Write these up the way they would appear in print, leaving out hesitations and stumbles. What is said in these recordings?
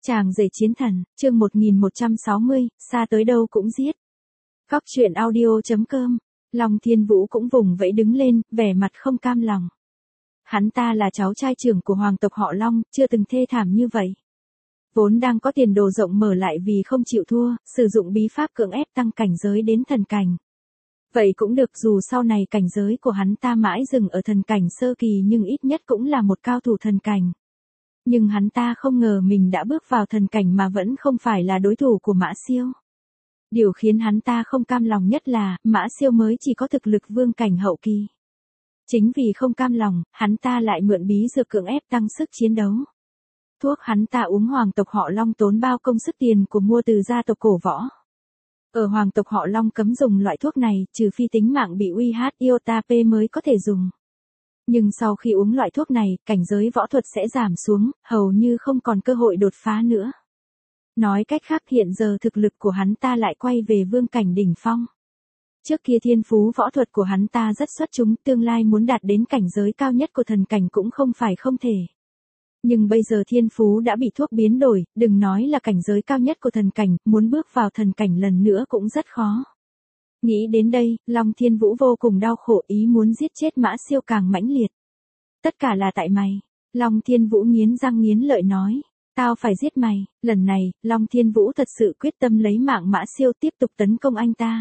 Chàng rể chiến thần, chương 1160, xa tới đâu cũng giết. Góc truyện audio.com, Long Thiên Vũ cũng vùng vẫy đứng lên, vẻ mặt không cam lòng. Hắn ta là cháu trai trưởng của hoàng tộc họ Long, chưa từng thê thảm như vậy. Vốn đang có tiền đồ rộng mở lại vì không chịu thua, sử dụng bí pháp cưỡng ép tăng cảnh giới đến thần cảnh. Vậy cũng được, dù sau này cảnh giới của hắn ta mãi dừng ở thần cảnh sơ kỳ nhưng ít nhất cũng là một cao thủ thần cảnh. Nhưng hắn ta không ngờ mình đã bước vào thần cảnh mà vẫn không phải là đối thủ của Mã Siêu. Điều khiến hắn ta không cam lòng nhất là, Mã Siêu mới chỉ có thực lực vương cảnh hậu kỳ. Chính vì không cam lòng, hắn ta lại mượn bí dược cưỡng ép tăng sức chiến đấu. Thuốc hắn ta uống hoàng tộc họ Long tốn bao công sức tiền của mua từ gia tộc cổ võ. Ở hoàng tộc họ Long cấm dùng loại thuốc này, trừ phi tính mạng bị uy hiếp iota P mới có thể dùng. Nhưng sau khi uống loại thuốc này, cảnh giới võ thuật sẽ giảm xuống, hầu như không còn cơ hội đột phá nữa. Nói cách khác, hiện giờ thực lực của hắn ta lại quay về vương cảnh đỉnh phong. Trước kia thiên phú võ thuật của hắn ta rất xuất chúng, tương lai muốn đạt đến cảnh giới cao nhất của thần cảnh cũng không phải không thể. Nhưng bây giờ thiên phú đã bị thuốc biến đổi, đừng nói là cảnh giới cao nhất của thần cảnh, muốn bước vào thần cảnh lần nữa cũng rất khó. Nghĩ đến đây, Long Thiên Vũ vô cùng đau khổ, ý muốn giết chết Mã Siêu càng mãnh liệt. Tất cả là tại mày. Long Thiên Vũ nghiến răng nghiến lợi nói. Tao phải giết mày. Lần này, Long Thiên Vũ thật sự quyết tâm lấy mạng Mã Siêu tiếp tục tấn công anh ta.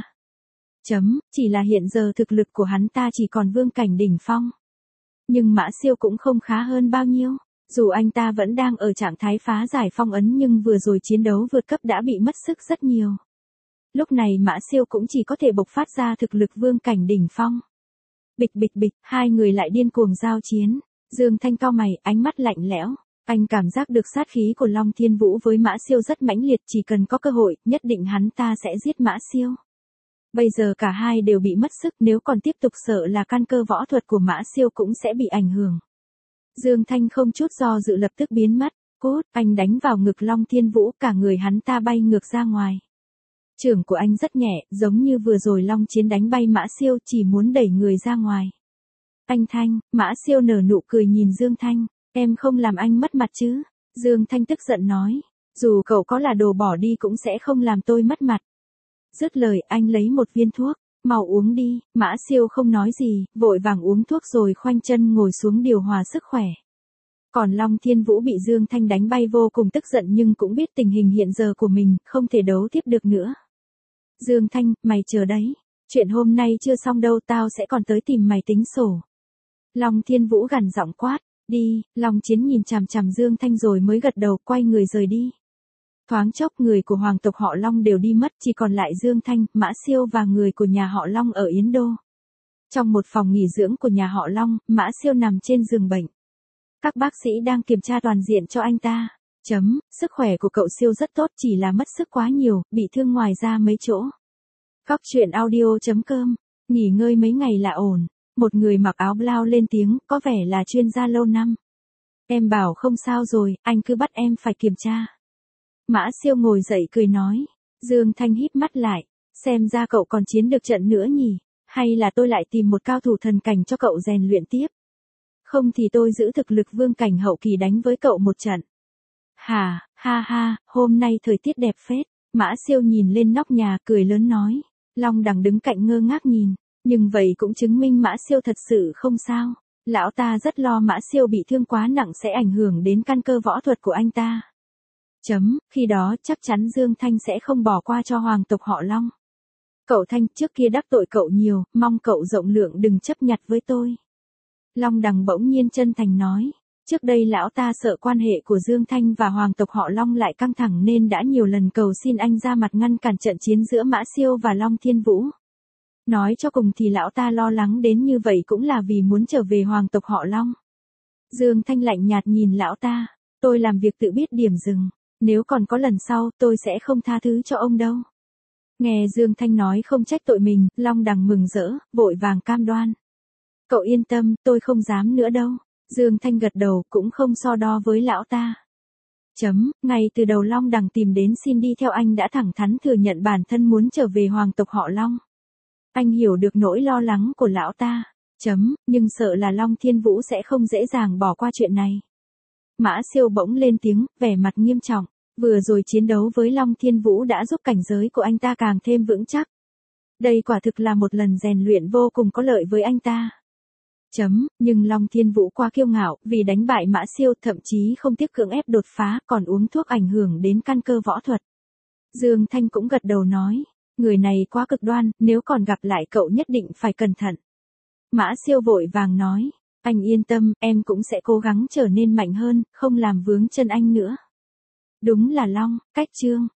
Chỉ là hiện giờ thực lực của hắn ta chỉ còn vương cảnh đỉnh phong. Nhưng Mã Siêu cũng không khá hơn bao nhiêu. Dù anh ta vẫn đang ở trạng thái phá giải phong ấn nhưng vừa rồi chiến đấu vượt cấp đã bị mất sức rất nhiều. Lúc này Mã Siêu cũng chỉ có thể bộc phát ra thực lực vương cảnh đỉnh phong. Bịch bịch bịch, hai người lại điên cuồng giao chiến. Dương Thanh cau mày, ánh mắt lạnh lẽo. Anh cảm giác được sát khí của Long Thiên Vũ với Mã Siêu rất mãnh liệt, chỉ cần có cơ hội, nhất định hắn ta sẽ giết Mã Siêu. Bây giờ cả hai đều bị mất sức, nếu còn tiếp tục sợ là căn cơ võ thuật của Mã Siêu cũng sẽ bị ảnh hưởng. Dương Thanh không chút do dự lập tức biến mất. Cốt, anh đánh vào ngực Long Thiên Vũ, cả người hắn ta bay ngược ra ngoài. Trưởng của anh rất nhẹ, giống như vừa rồi Long Chiến đánh bay Mã Siêu, chỉ muốn đẩy người ra ngoài. Anh Thanh, Mã Siêu nở nụ cười nhìn Dương Thanh, em không làm anh mất mặt chứ? Dương Thanh tức giận nói, dù cậu có là đồ bỏ đi cũng sẽ không làm tôi mất mặt. Dứt lời, anh lấy một viên thuốc, mau uống đi. Mã Siêu không nói gì, vội vàng uống thuốc rồi khoanh chân ngồi xuống điều hòa sức khỏe. Còn Long Thiên Vũ bị Dương Thanh đánh bay vô cùng tức giận nhưng cũng biết tình hình hiện giờ của mình, không thể đấu tiếp được nữa. Dương Thanh, mày chờ đấy. Chuyện hôm nay chưa xong đâu, tao sẽ còn tới tìm mày tính sổ. Long Thiên Vũ gằn giọng quát, đi. Long Chiến nhìn chằm chằm Dương Thanh rồi mới gật đầu, quay người rời đi. Thoáng chốc người của hoàng tộc họ Long đều đi mất, chỉ còn lại Dương Thanh, Mã Siêu và người của nhà họ Long ở Yến Đô. Trong một phòng nghỉ dưỡng của nhà họ Long, Mã Siêu nằm trên giường bệnh. Các bác sĩ đang kiểm tra toàn diện cho anh ta. Sức khỏe của cậu Siêu rất tốt, chỉ là mất sức quá nhiều, bị thương ngoài ra mấy chỗ. Góc truyện audio.com, nghỉ ngơi mấy ngày là ổn. Một người mặc áo blau lên tiếng, có vẻ là chuyên gia lâu năm. Em bảo không sao rồi, anh cứ bắt em phải kiểm tra. Mã Siêu ngồi dậy cười nói. Dương Thanh híp mắt lại, xem ra cậu còn chiến được trận nữa nhỉ, hay là tôi lại tìm một cao thủ thần cảnh cho cậu rèn luyện tiếp. Không thì tôi giữ thực lực vương cảnh hậu kỳ đánh với cậu một trận. Ha ha, hôm nay thời tiết đẹp phết. Mã Siêu nhìn lên nóc nhà cười lớn nói. Long Đằng đứng cạnh ngơ ngác nhìn, nhưng vậy cũng chứng minh Mã Siêu thật sự không sao. Lão ta rất lo Mã Siêu bị thương quá nặng sẽ ảnh hưởng đến căn cơ võ thuật của anh ta. Khi đó chắc chắn Dương Thanh sẽ không bỏ qua cho hoàng tộc họ Long. Cậu Thanh, trước kia đắc tội cậu nhiều, mong cậu rộng lượng đừng chấp nhặt với tôi. Long Đằng bỗng nhiên chân thành nói. Trước đây lão ta sợ quan hệ của Dương Thanh và hoàng tộc họ Long lại căng thẳng nên đã nhiều lần cầu xin anh ra mặt ngăn cản trận chiến giữa Mã Siêu và Long Thiên Vũ. Nói cho cùng thì lão ta lo lắng đến như vậy cũng là vì muốn trở về hoàng tộc họ Long. Dương Thanh lạnh nhạt nhìn lão ta. Tôi làm việc tự biết điểm dừng. Nếu còn có lần sau, tôi sẽ không tha thứ cho ông đâu. Nghe Dương Thanh nói không trách tội mình, Long Đằng mừng rỡ, vội vàng cam đoan. Cậu yên tâm, tôi không dám nữa đâu. Dương Thanh gật đầu, cũng không so đo với lão ta. Ngay từ đầu Long Đằng tìm đến xin đi theo anh đã thẳng thắn thừa nhận bản thân muốn trở về hoàng tộc họ Long. Anh hiểu được nỗi lo lắng của lão ta. Nhưng sợ là Long Thiên Vũ sẽ không dễ dàng bỏ qua chuyện này. Mã Siêu bỗng lên tiếng, vẻ mặt nghiêm trọng. Vừa rồi chiến đấu với Long Thiên Vũ đã giúp cảnh giới của anh ta càng thêm vững chắc. Đây quả thực là một lần rèn luyện vô cùng có lợi với anh ta. Nhưng Long Thiên Vũ quá kiêu ngạo, vì đánh bại Mã Siêu thậm chí không tiếc cưỡng ép đột phá, còn uống thuốc ảnh hưởng đến căn cơ võ thuật. Dương Thanh cũng gật đầu nói, người này quá cực đoan, nếu còn gặp lại cậu nhất định phải cẩn thận. Mã Siêu vội vàng nói, anh yên tâm, em cũng sẽ cố gắng trở nên mạnh hơn, không làm vướng chân anh nữa. Đúng là Long, cách Trương.